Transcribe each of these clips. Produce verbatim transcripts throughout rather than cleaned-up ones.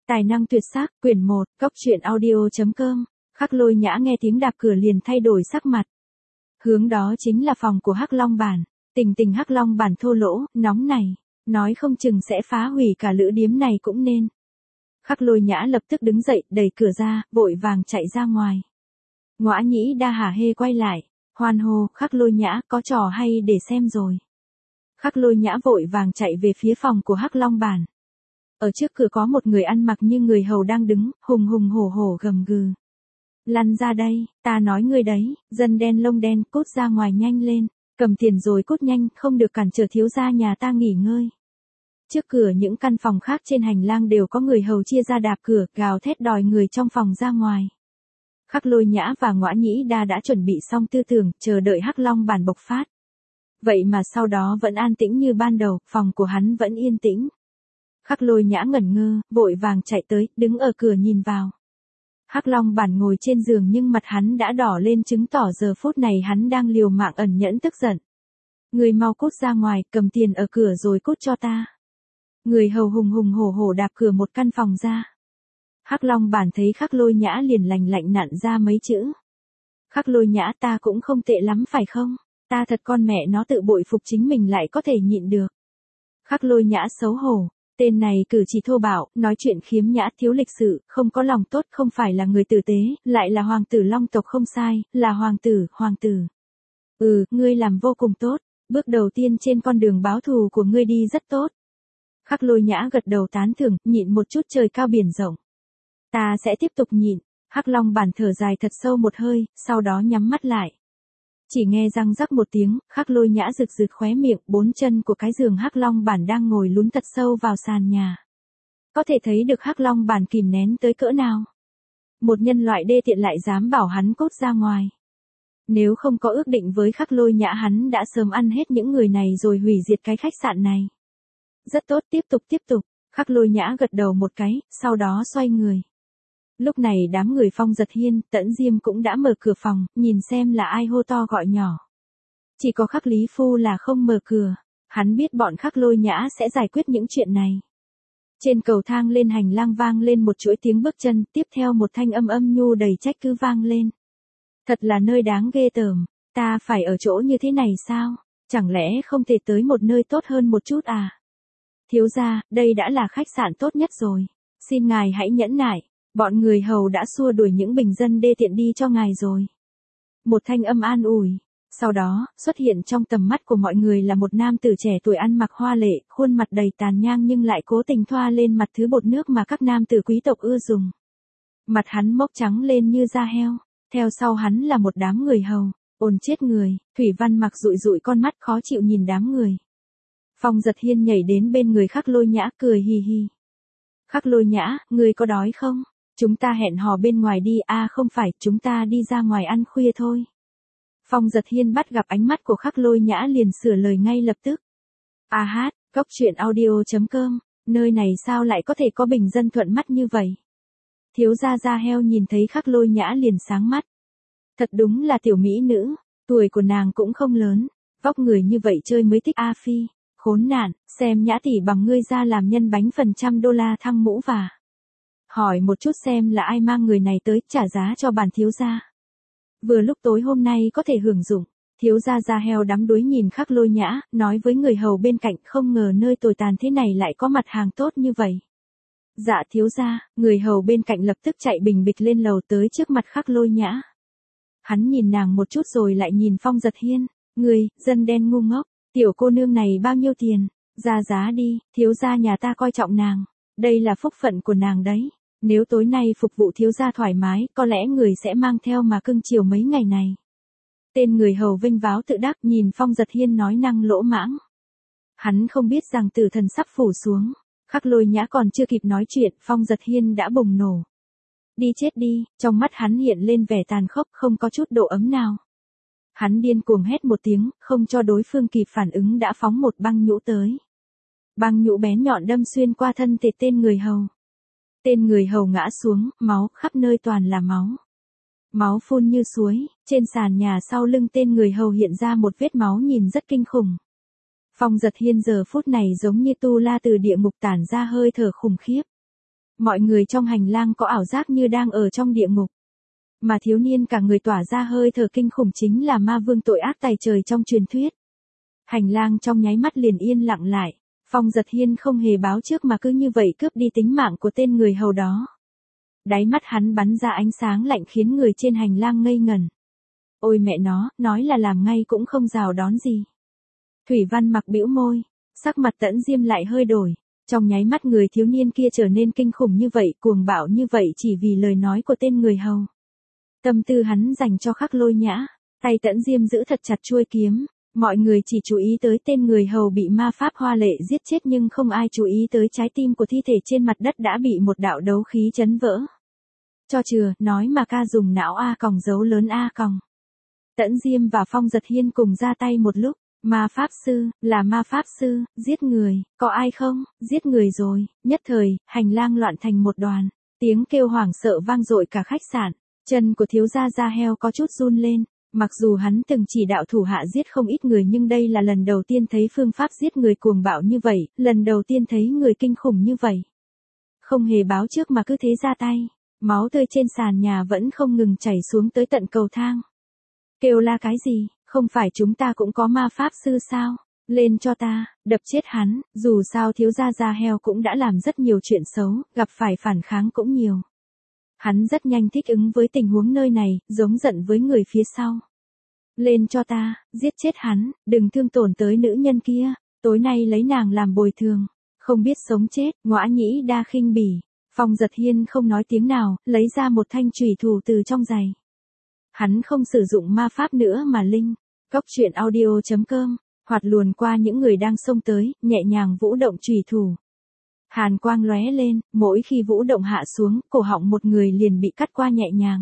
Tài năng tuyệt sắc, quyển một, cốc truyện audio chấm com. Khắc Lôi Nhã nghe tiếng đạp cửa liền thay đổi sắc mặt. Hướng đó chính là phòng của Hắc Long Bản. Tình tình Hắc Long Bản thô lỗ, nóng này, nói không chừng sẽ phá hủy cả lữ điếm này cũng nên. Khắc Lôi Nhã lập tức đứng dậy, đẩy cửa ra, vội vàng chạy ra ngoài. Ngõa Nhĩ Đa hả hê quay lại, hoan hô, Khắc Lôi Nhã có trò hay để xem rồi. Khắc Lôi Nhã vội vàng chạy về phía phòng của Hắc Long Bản. Ở trước cửa có một người ăn mặc như người hầu đang đứng, hùng hùng hổ hổ gầm gừ. Lăn ra đây, ta nói ngươi đấy, dân đen lông đen, cút ra ngoài nhanh lên, cầm tiền rồi cút nhanh, không được cản trở thiếu gia nhà ta nghỉ ngơi. Trước cửa những căn phòng khác trên hành lang đều có người hầu chia ra đạp cửa, gào thét đòi người trong phòng ra ngoài. Khắc Lôi Nhã và Ngõa Nhĩ Đa đã chuẩn bị xong tư tưởng, chờ đợi Hắc Long Bản bộc phát. Vậy mà sau đó vẫn an tĩnh như ban đầu, phòng của hắn vẫn yên tĩnh. Khắc Lôi Nhã ngẩn ngơ, vội vàng chạy tới, đứng ở cửa nhìn vào. Hắc Long Bản ngồi trên giường nhưng mặt hắn đã đỏ lên chứng tỏ giờ phút này hắn đang liều mạng ẩn nhẫn tức giận. Người mau cút ra ngoài, cầm tiền ở cửa rồi cút cho ta. Người hầu hùng hùng hổ hổ đạp cửa một căn phòng ra. Hắc Long Bản thấy Khắc Lôi Nhã liền lành lạnh nặn ra mấy chữ. Khắc Lôi Nhã, ta cũng không tệ lắm phải không? Ta thật con mẹ nó tự bội phục chính mình lại có thể nhịn được. Khắc Lôi Nhã xấu hổ. Tên này cử chỉ thô bạo, nói chuyện khiếm nhã thiếu lịch sự, không có lòng tốt, không phải là người tử tế, lại là hoàng tử Long tộc không sai, là hoàng tử, hoàng tử. Ừ, ngươi làm vô cùng tốt, bước đầu tiên trên con đường báo thù của ngươi đi rất tốt. Khắc Lôi Nhã gật đầu tán thưởng, nhịn một chút trời cao biển rộng. Ta sẽ tiếp tục nhịn. Hắc Long Bản thở dài thật sâu một hơi, sau đó nhắm mắt lại. Chỉ nghe răng rắc một tiếng, Khắc Lôi Nhã rực rực khóe miệng, bốn chân của cái giường Hắc Long Bản đang ngồi lún thật sâu vào sàn nhà. Có thể thấy được Hắc Long Bản kìm nén tới cỡ nào. Một nhân loại đê tiện lại dám bảo hắn cút ra ngoài. Nếu không có ước định với Khắc Lôi Nhã hắn đã sớm ăn hết những người này rồi hủy diệt cái khách sạn này. Rất tốt, tiếp tục tiếp tục. Khắc Lôi Nhã gật đầu một cái, sau đó xoay người. Lúc này đám người Phong Giật Hiên, Tẫn Diêm cũng đã mở cửa phòng, nhìn xem là ai hô to gọi nhỏ. Chỉ có Khắc Lý Phu là không mở cửa, hắn biết bọn Khắc Lôi Nhã sẽ giải quyết những chuyện này. Trên cầu thang lên hành lang vang lên một chuỗi tiếng bước chân, tiếp theo một thanh âm âm nhu đầy trách cứ vang lên. Thật là nơi đáng ghê tởm, ta phải ở chỗ như thế này sao, chẳng lẽ không thể tới một nơi tốt hơn một chút à? Thiếu gia, đây đã là khách sạn tốt nhất rồi, xin ngài hãy nhẫn nại. Bọn người hầu đã xua đuổi những bình dân đê tiện đi cho ngài rồi. Một thanh âm an ủi. Sau đó, xuất hiện trong tầm mắt của mọi người là một nam tử trẻ tuổi ăn mặc hoa lệ, khuôn mặt đầy tàn nhang nhưng lại cố tình thoa lên mặt thứ bột nước mà các nam tử quý tộc ưa dùng. Mặt hắn mốc trắng lên như da heo. Theo sau hắn là một đám người hầu. Ồn chết người, Thủy Văn mặc dụi dụi con mắt khó chịu nhìn đám người. Phong Giật Hiên nhảy đến bên người Khắc Lôi Nhã cười hì hì. Khắc Lôi Nhã, ngươi có đói không? Chúng ta hẹn hò bên ngoài đi, à không phải, chúng ta đi ra ngoài ăn khuya thôi. Phong Giật Hiên bắt gặp ánh mắt của Khắc Lôi Nhã liền sửa lời ngay lập tức. À hát, cốc truyện audio chấm com, nơi này sao lại có thể có bình dân thuận mắt như vậy? Thiếu gia da heo nhìn thấy Khắc Lôi Nhã liền sáng mắt. Thật đúng là tiểu mỹ nữ, tuổi của nàng cũng không lớn, vóc người như vậy chơi mới thích A Phi, khốn nạn, xem Nhã tỷ bằng ngươi ra làm nhân bánh phần trăm đô la thăng mũ và. Hỏi một chút xem là ai mang người này tới, trả giá cho bản thiếu gia. Vừa lúc tối hôm nay có thể hưởng dụng, thiếu gia da heo đắm đuối nhìn Khắc Lôi Nhã, nói với người hầu bên cạnh không ngờ nơi tồi tàn thế này lại có mặt hàng tốt như vậy. Dạ thiếu gia, người hầu bên cạnh lập tức chạy bình bịch lên lầu tới trước mặt Khắc Lôi Nhã. Hắn nhìn nàng một chút rồi lại nhìn Phong Giật Hiên, người, dân đen ngu ngốc, tiểu cô nương này bao nhiêu tiền, ra giá đi, thiếu gia nhà ta coi trọng nàng, đây là phúc phận của nàng đấy. Nếu tối nay phục vụ thiếu gia thoải mái, có lẽ người sẽ mang theo mà cưng chiều mấy ngày này. Tên người hầu vinh váo tự đắc nhìn Phong Giật Hiên nói năng lỗ mãng. Hắn không biết rằng tử thần sắp phủ xuống. Khắc Lôi Nhã còn chưa kịp nói chuyện, Phong Giật Hiên đã bùng nổ. Đi chết đi, trong mắt hắn hiện lên vẻ tàn khốc không có chút độ ấm nào. Hắn điên cuồng hét một tiếng, không cho đối phương kịp phản ứng đã phóng một băng nhũ tới. Băng nhũ bén nhọn đâm xuyên qua thân thể tên người hầu. Tên người hầu ngã xuống, máu khắp nơi toàn là máu. Máu phun như suối, trên sàn nhà sau lưng tên người hầu hiện ra một vết máu nhìn rất kinh khủng. Phong Giật Hiên giờ phút này giống như tu la từ địa ngục tản ra hơi thở khủng khiếp. Mọi người trong hành lang có ảo giác như đang ở trong địa ngục. Mà thiếu niên cả người tỏa ra hơi thở kinh khủng chính là ma vương tội ác tày trời trong truyền thuyết. Hành lang trong nháy mắt liền yên lặng lại. Phong Giật Hiên không hề báo trước mà cứ như vậy cướp đi tính mạng của tên người hầu đó. Đáy mắt hắn bắn ra ánh sáng lạnh khiến người trên hành lang ngây ngẩn. Ôi mẹ nó, nói là làm ngay cũng không rào đón gì. Thủy Văn Mặc bĩu môi, sắc mặt Tẫn Diêm lại hơi đổi. Trong nháy mắt người thiếu niên kia trở nên kinh khủng như vậy, cuồng bạo như vậy chỉ vì lời nói của tên người hầu. Tâm tư hắn dành cho Khắc Lôi Nhã, tay Tẫn Diêm giữ thật chặt chuôi kiếm. Mọi người chỉ chú ý tới tên người hầu bị ma pháp hoa lệ giết chết nhưng không ai chú ý tới trái tim của thi thể trên mặt đất đã bị một đạo đấu khí chấn vỡ. Cho chừa, nói mà ca dùng não A còng dấu lớn A còng. Tẫn Diêm và Phong Giật Hiên cùng ra tay một lúc. Ma pháp sư, là ma pháp sư, giết người, có ai không, giết người rồi, nhất thời, hành lang loạn thành một đoàn, tiếng kêu hoảng sợ vang dội cả khách sạn, chân của thiếu gia da heo có chút run lên, mặc dù hắn từng chỉ đạo thủ hạ giết không ít người nhưng đây là lần đầu tiên thấy phương pháp giết người cuồng bạo như vậy, lần đầu tiên thấy người kinh khủng như vậy. Không hề báo trước mà cứ thế ra tay, máu tươi trên sàn nhà vẫn không ngừng chảy xuống tới tận cầu thang. Kêu la cái gì? Không phải chúng ta cũng có ma pháp sư sao? Lên cho ta, đập chết hắn, dù sao thiếu gia da heo cũng đã làm rất nhiều chuyện xấu, gặp phải phản kháng cũng nhiều. Hắn rất nhanh thích ứng với tình huống nơi này, giống giận với người phía sau. Lên cho ta, giết chết hắn, đừng thương tổn tới nữ nhân kia, tối nay lấy nàng làm bồi thường, không biết sống chết, ngõa nhĩ đa khinh bỉ. Phong Giật Hiên không nói tiếng nào, lấy ra một thanh chùy thủ từ trong giày. Hắn không sử dụng ma pháp nữa mà linh, cốc truyện audio chấm com, hoạt luồn qua những người đang xông tới, nhẹ nhàng vũ động chùy thủ. Hàn quang lóe lên, mỗi khi vũ động hạ xuống, cổ họng một người liền bị cắt qua nhẹ nhàng.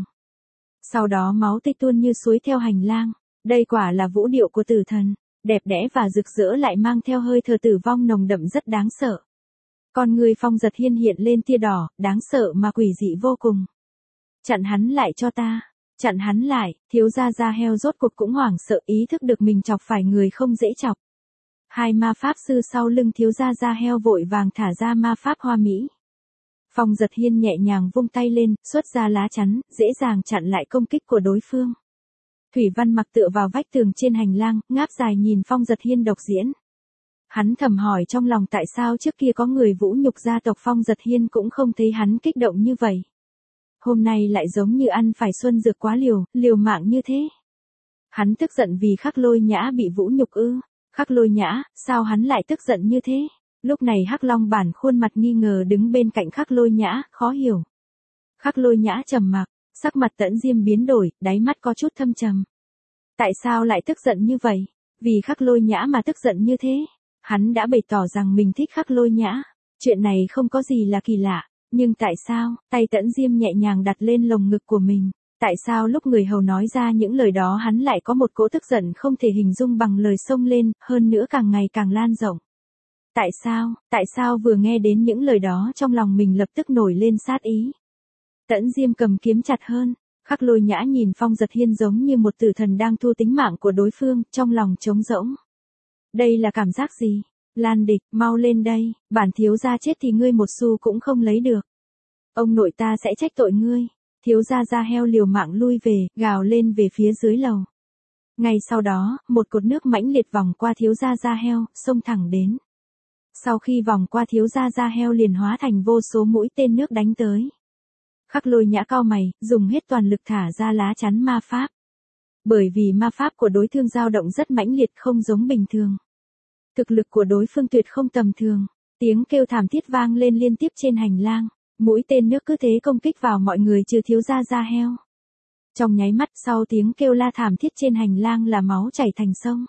Sau đó máu tươi tuôn như suối theo hành lang, đây quả là vũ điệu của tử thần, đẹp đẽ và rực rỡ lại mang theo hơi thở tử vong nồng đậm rất đáng sợ. Con người Phong Giật Hiên hiện lên tia đỏ, đáng sợ mà quỷ dị vô cùng. Chặn hắn lại cho ta. Chặn hắn lại, thiếu gia da heo rốt cuộc cũng hoảng sợ ý thức được mình chọc phải người không dễ chọc. Hai ma pháp sư sau lưng thiếu gia da heo vội vàng thả ra ma pháp hoa mỹ. Phong Giật Hiên nhẹ nhàng vung tay lên, xuất ra lá chắn, dễ dàng chặn lại công kích của đối phương. Thủy Văn Mặc tựa vào vách tường trên hành lang, ngáp dài nhìn Phong Giật Hiên độc diễn. Hắn thầm hỏi trong lòng tại sao trước kia có người vũ nhục gia tộc Phong Giật Hiên cũng không thấy hắn kích động như vậy. Hôm nay lại giống như ăn phải xuân dược quá liều, liều mạng như thế. Hắn tức giận vì Khắc Lôi Nhã bị vũ nhục ư? Khắc Lôi Nhã, sao hắn lại tức giận như thế? Lúc này Hắc Long Bản khuôn mặt nghi ngờ đứng bên cạnh Khắc Lôi Nhã, khó hiểu. Khắc Lôi Nhã trầm mặc, sắc mặt Tẫn Diêm biến đổi, đáy mắt có chút thâm trầm. Tại sao lại tức giận như vậy? Vì Khắc Lôi Nhã mà tức giận như thế? Hắn đã bày tỏ rằng mình thích Khắc Lôi Nhã. Chuyện này không có gì là kỳ lạ. Nhưng tại sao, tay Tẫn Diêm nhẹ nhàng đặt lên lồng ngực của mình, tại sao lúc người hầu nói ra những lời đó hắn lại có một cỗ tức giận không thể hình dung bằng lời xông lên, hơn nữa càng ngày càng lan rộng. Tại sao, tại sao vừa nghe đến những lời đó trong lòng mình lập tức nổi lên sát ý. Tẫn Diêm cầm kiếm chặt hơn, Khắc Lôi Nhã nhìn Phong Giật Hiên giống như một tử thần đang thu tính mạng của đối phương, trong lòng trống rỗng. Đây là cảm giác gì? Lan Địch, mau lên đây, bản thiếu gia chết thì ngươi một xu cũng không lấy được. Ông nội ta sẽ trách tội ngươi. Thiếu gia da heo liều mạng lui về, gào lên về phía dưới lầu. Ngay sau đó, một cột nước mãnh liệt vòng qua thiếu gia da heo, xông thẳng đến. Sau khi vòng qua thiếu gia da heo liền hóa thành vô số mũi tên nước đánh tới. Khắc Lôi Nhã cau mày, dùng hết toàn lực thả ra lá chắn ma pháp. Bởi vì ma pháp của đối phương dao động rất mãnh liệt không giống bình thường. Thực lực của đối phương tuyệt không tầm thường, tiếng kêu thảm thiết vang lên liên tiếp trên hành lang, mũi tên nước cứ thế công kích vào mọi người trừ thiếu gia da heo. Trong nháy mắt sau tiếng kêu la thảm thiết trên hành lang là máu chảy thành sông.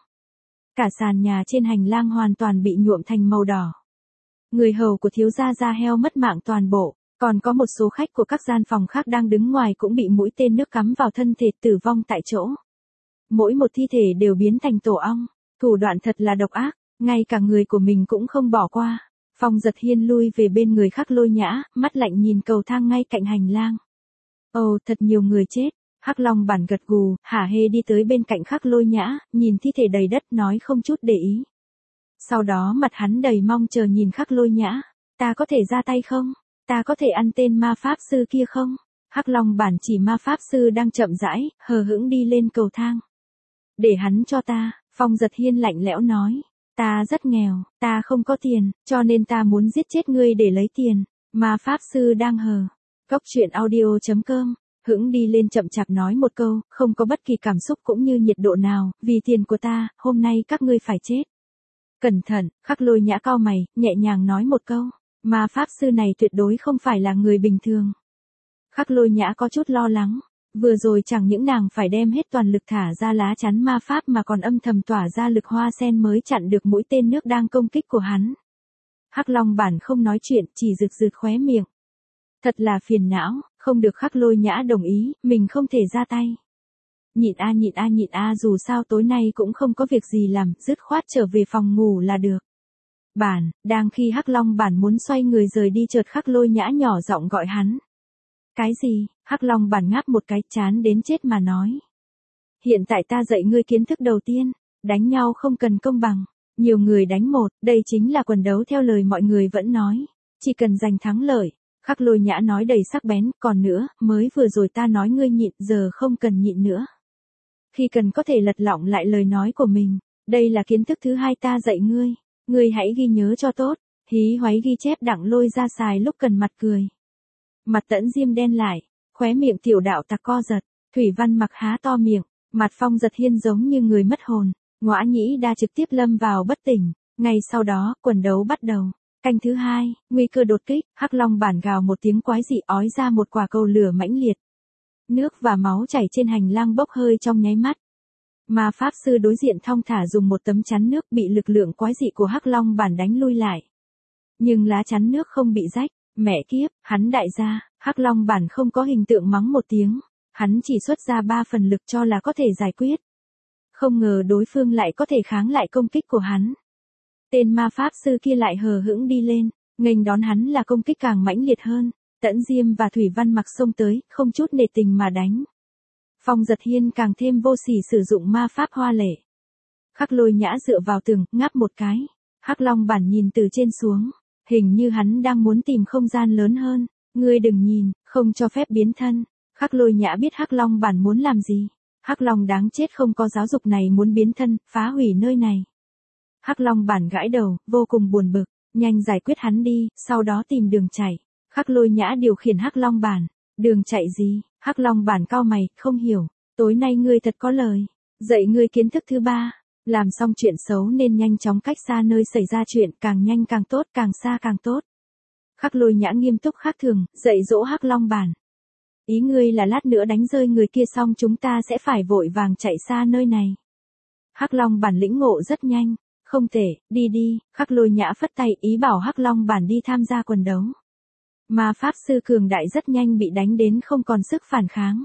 Cả sàn nhà trên hành lang hoàn toàn bị nhuộm thành màu đỏ. Người hầu của thiếu gia da heo mất mạng toàn bộ, còn có một số khách của các gian phòng khác đang đứng ngoài cũng bị mũi tên nước cắm vào thân thể tử vong tại chỗ. Mỗi một thi thể đều biến thành tổ ong, thủ đoạn thật là độc ác. Ngay cả người của mình cũng không bỏ qua. Phong Giật Hiên lui về bên người Khắc Lôi Nhã, mắt lạnh nhìn cầu thang ngay cạnh hành lang. Ồ, thật nhiều người chết. Hắc Long Bản gật gù, hả hê đi tới bên cạnh Khắc Lôi Nhã, nhìn thi thể đầy đất nói không chút để ý. Sau đó mặt hắn đầy mong chờ nhìn Khắc Lôi Nhã. Ta có thể ra tay không? ta có thể ăn tên ma pháp sư kia không? Hắc Long Bản chỉ ma pháp sư đang chậm rãi, hờ hững đi lên cầu thang. Để hắn cho ta, Phong Giật Hiên lạnh lẽo nói. Ta rất nghèo, ta không có tiền, cho nên ta muốn giết chết ngươi để lấy tiền. Ma pháp sư đang hờ. Cốc truyện audio chấm com, hững đi lên chậm chạp nói một câu, không có bất kỳ cảm xúc cũng như nhiệt độ nào, vì tiền của ta, hôm nay các ngươi phải chết. Cẩn thận, Khắc Lôi Nhã cau mày, nhẹ nhàng nói một câu, ma pháp sư này tuyệt đối không phải là người bình thường. Khắc Lôi Nhã có chút lo lắng, vừa rồi chẳng những nàng phải đem hết toàn lực thả ra lá chắn ma pháp mà còn âm thầm tỏa ra lực hoa sen mới chặn được mũi tên nước đang công kích của hắn. Hắc Long Bản không nói chuyện, chỉ rực rực khóe miệng. Thật là phiền não, không được Khắc Lôi Nhã đồng ý, mình không thể ra tay. Nhịn a nhịn a nhịn a dù sao tối nay cũng không có việc gì làm, dứt khoát trở về phòng ngủ là được. Bản, đang khi Hắc Long Bản muốn xoay người rời đi chợt Khắc Lôi Nhã nhỏ giọng gọi hắn. Cái gì? Hắc Long Bản ngáp một cái chán đến chết mà nói. Hiện tại ta dạy ngươi kiến thức đầu tiên, đánh nhau không cần công bằng, nhiều người đánh một, đây chính là quần đấu theo lời mọi người vẫn nói, chỉ cần giành thắng lợi. Khắc Lôi Nhã nói đầy sắc bén, còn nữa, mới vừa rồi ta nói ngươi nhịn, giờ không cần nhịn nữa. Khi cần có thể lật lọng lại lời nói của mình, đây là kiến thức thứ hai ta dạy ngươi, ngươi hãy ghi nhớ cho tốt, hí hoáy ghi chép đặng lôi ra xài lúc cần mặt cười. Mặt Tẫn Diêm đen lại, khóe miệng Tiểu Đạo Tặc co giật, Thủy Văn Mặc há to miệng, mặt Phong Giật Hiên giống như người mất hồn, Ngõa Nhĩ Đa trực tiếp lâm vào bất tỉnh, ngay sau đó, quần đấu bắt đầu. Canh thứ hai, nguy cơ đột kích, Hắc Long Bản gào một tiếng quái dị ói ra một quả cầu lửa mãnh liệt. Nước và máu chảy trên hành lang bốc hơi trong nháy mắt. Ma pháp sư đối diện thong thả dùng một tấm chắn nước bị lực lượng quái dị của Hắc Long Bản đánh lui lại. Nhưng lá chắn nước không bị rách, mẹ kiếp, hắn đại gia, Hắc Long Bản không có hình tượng mắng một tiếng, hắn chỉ xuất ra ba phần lực cho là có thể giải quyết. Không ngờ đối phương lại có thể kháng lại công kích của hắn. Tên ma pháp sư kia lại hờ hững đi lên, nghênh đón hắn là công kích càng mãnh liệt hơn, Tẫn Diêm và Thủy Văn Mặc xông tới, không chút nể tình mà đánh. Phong Giật Hiên càng thêm vô sỉ sử dụng ma pháp hoa lệ. Khắc Lôi Nhã dựa vào tường, ngáp một cái. Hắc Long Bản nhìn từ trên xuống, hình như hắn đang muốn tìm không gian lớn hơn, ngươi đừng nhìn, không cho phép biến thân. Khắc Lôi Nhã biết Hắc Long Bản muốn làm gì. Hắc Long đáng chết không có giáo dục này muốn biến thân, phá hủy nơi này. Hắc Long Bản gãi đầu, vô cùng buồn bực, nhanh giải quyết hắn đi, sau đó tìm đường chạy. Khắc Lôi Nhã điều khiển Hắc Long Bản, đường chạy gì? Hắc Long Bản cau mày, không hiểu, tối nay ngươi thật có lời, dạy ngươi kiến thức thứ ba, làm xong chuyện xấu nên nhanh chóng cách xa nơi xảy ra chuyện, càng nhanh càng tốt, càng xa càng tốt. Khắc Lôi Nhã nghiêm túc khác thường, dạy dỗ Hắc Long Bản. Ý ngươi là lát nữa đánh rơi người kia xong chúng ta sẽ phải vội vàng chạy xa nơi này. Hắc Long Bản lĩnh ngộ rất nhanh. Không thể, đi đi, Khắc Lôi Nhã phất tay ý bảo Hắc Long Bản đi tham gia quần đấu. Ma pháp sư cường đại rất nhanh bị đánh đến không còn sức phản kháng.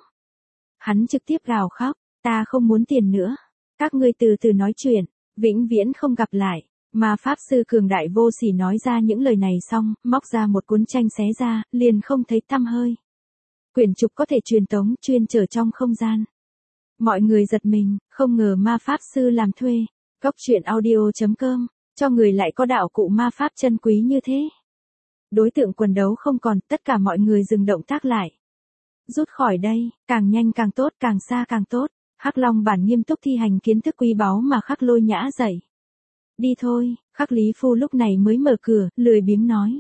Hắn trực tiếp gào khóc, ta không muốn tiền nữa. Các ngươi từ từ nói chuyện, vĩnh viễn không gặp lại. Ma pháp sư cường đại vô sỉ nói ra những lời này xong, móc ra một cuốn tranh xé ra, liền không thấy tăm hơi. Quyển trục có thể truyền tống, chuyên chở trong không gian. Mọi người giật mình, không ngờ ma pháp sư làm thuê. Cốc truyện audio chấm com, cho người lại có đạo cụ ma pháp chân quý như thế. Đối tượng quần đấu không còn, tất cả mọi người dừng động tác lại. Rút khỏi đây, càng nhanh càng tốt, càng xa càng tốt. Hắc Long Bản nghiêm túc thi hành kiến thức quý báu mà Khắc Lôi Nhã dạy. Đi thôi, Khắc Lý Phu lúc này mới mở cửa, lười biếng nói.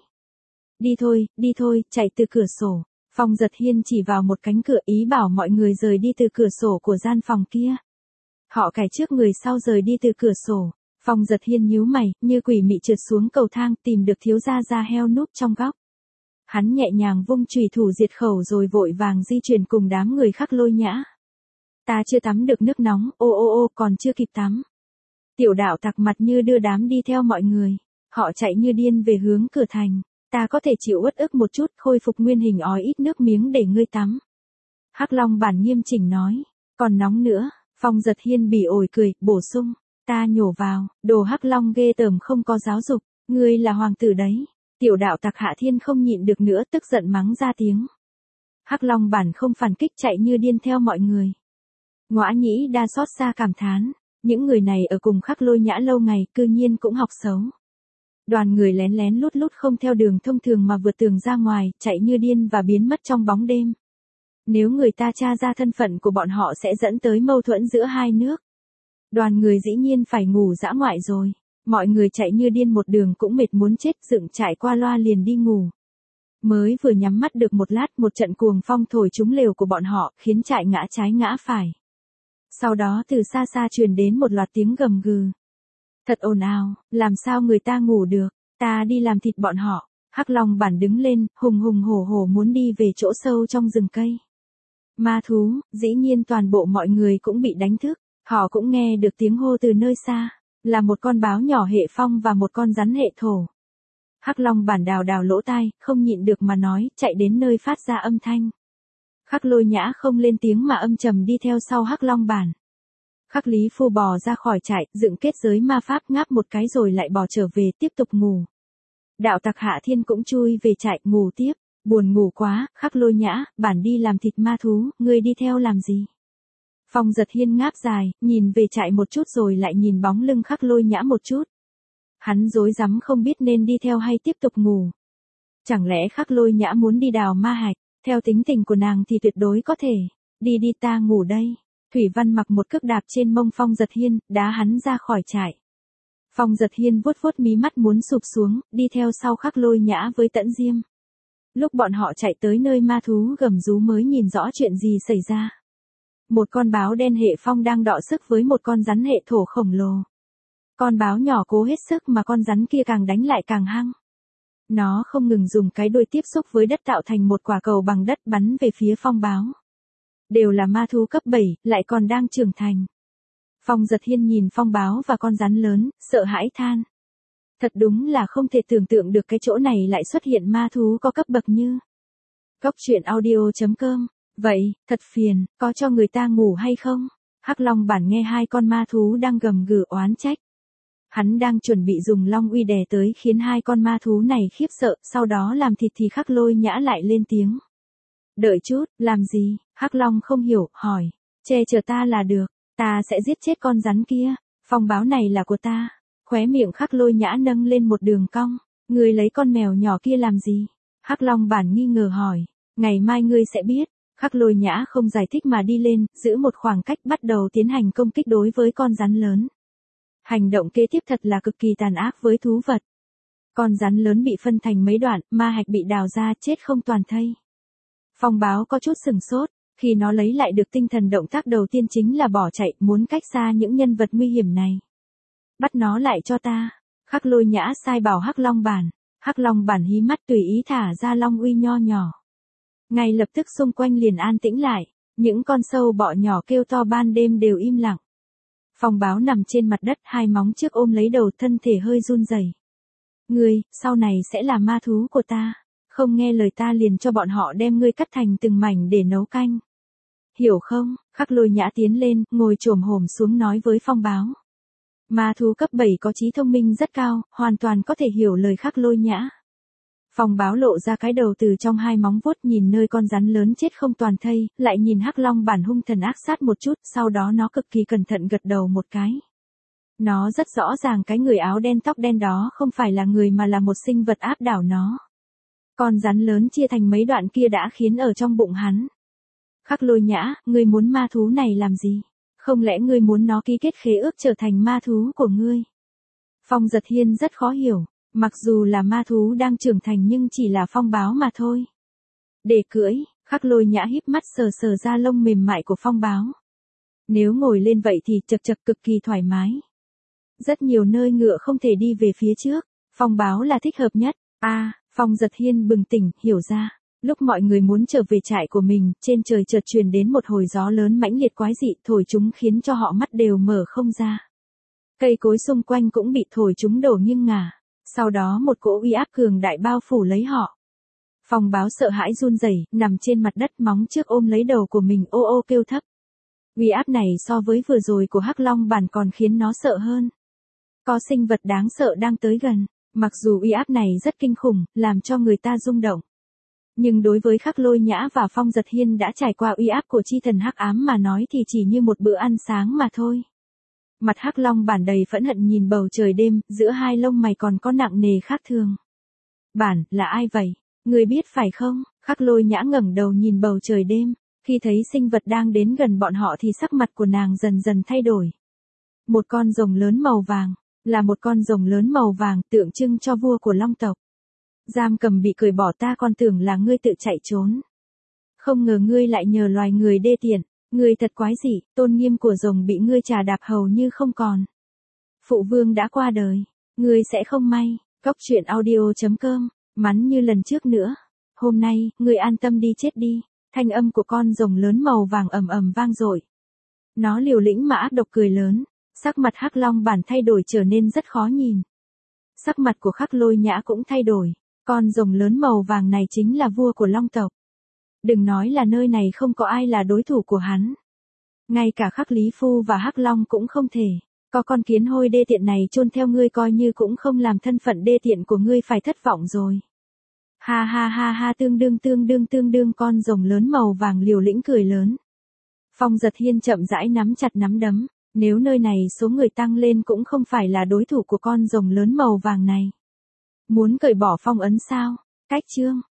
Đi thôi, đi thôi, chạy từ cửa sổ. Phong Giật Hiên chỉ vào một cánh cửa ý bảo mọi người rời đi từ cửa sổ của gian phòng kia. Họ cài trước người sau rời đi từ cửa sổ. Phong Giật Hiên nhíu mày, như quỷ mị trượt xuống cầu thang, tìm được thiếu gia da heo núp trong góc. Hắn nhẹ nhàng vung chùy thủ diệt khẩu rồi vội vàng di chuyển cùng đám người Khắc Lôi Nhã. Ta chưa tắm được nước nóng, ô ô ô còn chưa kịp tắm. Tiểu Đạo Tặc mặt như đưa đám đi theo mọi người. Họ chạy như điên về hướng cửa thành. Ta có thể chịu uất ức một chút, khôi phục nguyên hình ói ít nước miếng để ngươi tắm. Hắc Long Bản nghiêm chỉnh nói. Còn nóng nữa. Phong Giật Hiên bỉ ổi cười, bổ sung. Ta nhổ vào, đồ Hắc Long ghê tởm không có giáo dục, ngươi là hoàng tử đấy. Tiểu Đạo Tặc Hạ Thiên không nhịn được nữa tức giận mắng ra tiếng. Hắc Long Bản không phản kích chạy như điên theo mọi người. Ngõa Nhĩ Đa xót xa cảm thán, những người này ở cùng Khắc Lôi Nhã lâu ngày cư nhiên cũng học xấu. Đoàn người lén lén lút lút không theo đường thông thường mà vượt tường ra ngoài, chạy như điên và biến mất trong bóng đêm. Nếu người ta tra ra thân phận của bọn họ sẽ dẫn tới mâu thuẫn giữa hai nước. Đoàn người dĩ nhiên phải ngủ dã ngoại rồi. Mọi người chạy như điên một đường cũng mệt muốn chết, dựng trại qua loa liền đi ngủ. Mới vừa nhắm mắt được một lát, một trận cuồng phong thổi trúng lều của bọn họ, khiến trại ngã trái ngã phải. Sau đó từ xa xa truyền đến một loạt tiếng gầm gừ. Thật ồn ào, làm sao người ta ngủ được, ta đi làm thịt bọn họ. Hắc Long Bản đứng lên, hùng hùng hổ hổ muốn đi về chỗ sâu trong rừng cây. Ma thú, dĩ nhiên toàn bộ mọi người cũng bị đánh thức, họ cũng nghe được tiếng hô từ nơi xa, là một con báo nhỏ hệ phong và một con rắn hệ thổ. Hắc Long Bản đào đào lỗ tai, không nhịn được mà nói, chạy đến nơi phát ra âm thanh. Khắc Lôi Nhã không lên tiếng mà âm trầm đi theo sau Hắc Long Bản. Khắc Lý Phu bò ra khỏi trại, dựng kết giới ma pháp ngáp một cái rồi lại bò trở về tiếp tục ngủ. Đạo Tặc Hạ Thiên cũng chui về trại ngủ tiếp, buồn ngủ quá. Khắc Lôi Nhã, bản đi làm thịt ma thú, ngươi đi theo làm gì? Phong Giật Hiên ngáp dài, nhìn về trại một chút rồi lại nhìn bóng lưng Khắc Lôi Nhã một chút. Hắn rối rắm không biết nên đi theo hay tiếp tục ngủ. Chẳng lẽ Khắc Lôi Nhã muốn đi đào ma hạch, theo tính tình của nàng thì tuyệt đối có thể. Đi đi ta ngủ đây. Thủy Văn mặc một cước đạp trên mông Phong Giật Hiên, đá hắn ra khỏi trại. Phong Giật Hiên vuốt vuốt mí mắt muốn sụp xuống, đi theo sau Khắc Lôi Nhã với Tẫn Diêm. Lúc bọn họ chạy tới nơi ma thú gầm rú mới nhìn rõ chuyện gì xảy ra. Một con báo đen hệ phong đang đọ sức với một con rắn hệ thổ khổng lồ. Con báo nhỏ cố hết sức mà con rắn kia càng đánh lại càng hăng. Nó không ngừng dùng cái đuôi tiếp xúc với đất tạo thành một quả cầu bằng đất bắn về phía phong báo. Đều là ma thú cấp bảy, lại còn đang trưởng thành. Phong Giật Hiên nhìn phong báo và con rắn lớn, sợ hãi than. Thật đúng là không thể tưởng tượng được cái chỗ này lại xuất hiện ma thú có cấp bậc như. Cốc truyện audio chấm com. Vậy, thật phiền, có cho người ta ngủ hay không? Hắc Long Bản nghe hai con ma thú đang gầm gừ oán trách. Hắn đang chuẩn bị dùng long uy đè tới khiến hai con ma thú này khiếp sợ, sau đó làm thịt thì Khắc Lôi Nhã lại lên tiếng. Đợi chút, làm gì? Hắc Long không hiểu, hỏi. Che chở ta là được, ta sẽ giết chết con rắn kia, phong báo này là của ta. Khóe miệng Khắc Lôi Nhã nâng lên một đường cong. Ngươi lấy con mèo nhỏ kia làm gì? Hắc Long Bản nghi ngờ hỏi. Ngày mai ngươi sẽ biết. Khắc Lôi Nhã không giải thích mà đi lên, giữ một khoảng cách bắt đầu tiến hành công kích đối với con rắn lớn. Hành động kế tiếp thật là cực kỳ tàn ác với thú vật. Con rắn lớn bị phân thành mấy đoạn, ma hạch bị đào ra, chết không toàn thây. Phong báo có chút sừng sốt, khi nó lấy lại được tinh thần động tác đầu tiên chính là bỏ chạy, muốn cách xa những nhân vật nguy hiểm này. Bắt nó lại cho ta. Khắc Lôi Nhã sai bảo Hắc Long Bản. Hắc Long Bản hí mắt tùy ý thả ra long uy nho nhỏ. Ngay lập tức xung quanh liền an tĩnh lại, những con sâu bọ nhỏ kêu to ban đêm đều im lặng. Phong báo nằm trên mặt đất, hai móng trước ôm lấy đầu, thân thể hơi run rẩy. Ngươi, sau này sẽ là ma thú của ta, không nghe lời ta liền cho bọn họ đem ngươi cắt thành từng mảnh để nấu canh. Hiểu không? Khắc Lôi Nhã tiến lên, ngồi chồm hổm xuống nói với phong báo. Ma thú cấp bảy có trí thông minh rất cao, hoàn toàn có thể hiểu lời Khắc Lôi Nhã. Phong báo lộ ra cái đầu từ trong hai móng vuốt, nhìn nơi con rắn lớn chết không toàn thây, lại nhìn Hắc Long Bản hung thần ác sát một chút, sau đó nó cực kỳ cẩn thận gật đầu một cái. Nó rất rõ ràng cái người áo đen tóc đen đó không phải là người mà là một sinh vật áp đảo nó. Con rắn lớn chia thành mấy đoạn kia đã khiến ở trong bụng hắn. Khắc Lôi Nhã, ngươi muốn ma thú này làm gì? Không lẽ ngươi muốn nó ký kết khế ước trở thành ma thú của ngươi? Phong Giật Hiên rất khó hiểu. Mặc dù là ma thú đang trưởng thành nhưng chỉ là phong báo mà thôi. Để cưỡi, Khắc Lôi Nhã híp mắt sờ sờ da lông mềm mại của phong báo. Nếu ngồi lên vậy thì chật chật cực kỳ thoải mái. Rất nhiều nơi ngựa không thể đi về phía trước, phong báo là thích hợp nhất. A, à, Phong Giật Hiên bừng tỉnh, hiểu ra. Lúc mọi người muốn trở về trại của mình, trên trời chợt truyền đến một hồi gió lớn mãnh liệt quái dị, thổi chúng khiến cho họ mắt đều mở không ra. Cây cối xung quanh cũng bị thổi chúng đổ nghiêng ngả. Sau đó một cỗ uy áp cường đại bao phủ lấy họ. Phong báo sợ hãi run rẩy, nằm trên mặt đất, móng trước ôm lấy đầu của mình, ô ô kêu thấp. Uy áp này so với vừa rồi của Hắc Long Bản còn khiến nó sợ hơn. Có sinh vật đáng sợ đang tới gần, mặc dù uy áp này rất kinh khủng, làm cho người ta rung động. Nhưng đối với Khắc Lôi Nhã và Phong Giật Hiên đã trải qua uy áp của chi thần hắc ám mà nói thì chỉ như một bữa ăn sáng mà thôi. Mặt hắc long bản đầy phẫn hận nhìn bầu trời đêm, giữa hai lông mày còn có nặng nề khác thường. Bản, là ai vậy? Ngươi biết phải không? Khắc Lôi Nhã ngẩng đầu nhìn bầu trời đêm, khi thấy sinh vật đang đến gần bọn họ thì sắc mặt của nàng dần dần thay đổi. Một con rồng lớn màu vàng, là một con rồng lớn màu vàng tượng trưng cho vua của long tộc. Giam cầm bị cởi bỏ, ta còn tưởng là ngươi tự chạy trốn. Không ngờ ngươi lại nhờ loài người đê tiện, ngươi thật quái dị, tôn nghiêm của rồng bị ngươi trà đạp hầu như không còn. Phụ vương đã qua đời, ngươi sẽ không may. Cốc truyện audio chấm com, mắn như lần trước nữa. Hôm nay, ngươi an tâm đi chết đi. Thanh âm của con rồng lớn màu vàng ầm ầm vang dội. Nó liều lĩnh mà ác độc cười lớn, sắc mặt hắc long bản thay đổi trở nên rất khó nhìn. Sắc mặt của Khắc Lôi Nhã cũng thay đổi, con rồng lớn màu vàng này chính là vua của long tộc. Đừng nói là nơi này không có ai là đối thủ của hắn. Ngay cả Khắc Lý Phu và Hắc Long cũng không thể. Có con kiến hôi đê tiện này chôn theo ngươi coi như cũng không làm thân phận đê tiện của ngươi phải thất vọng rồi. Ha ha ha ha, tương đương tương đương tương đương, con rồng lớn màu vàng liều lĩnh cười lớn. Phong Giật Hiên chậm rãi nắm chặt nắm đấm, nếu nơi này số người tăng lên cũng không phải là đối thủ của con rồng lớn màu vàng này. Muốn cởi bỏ phong ấn sao? Cách chương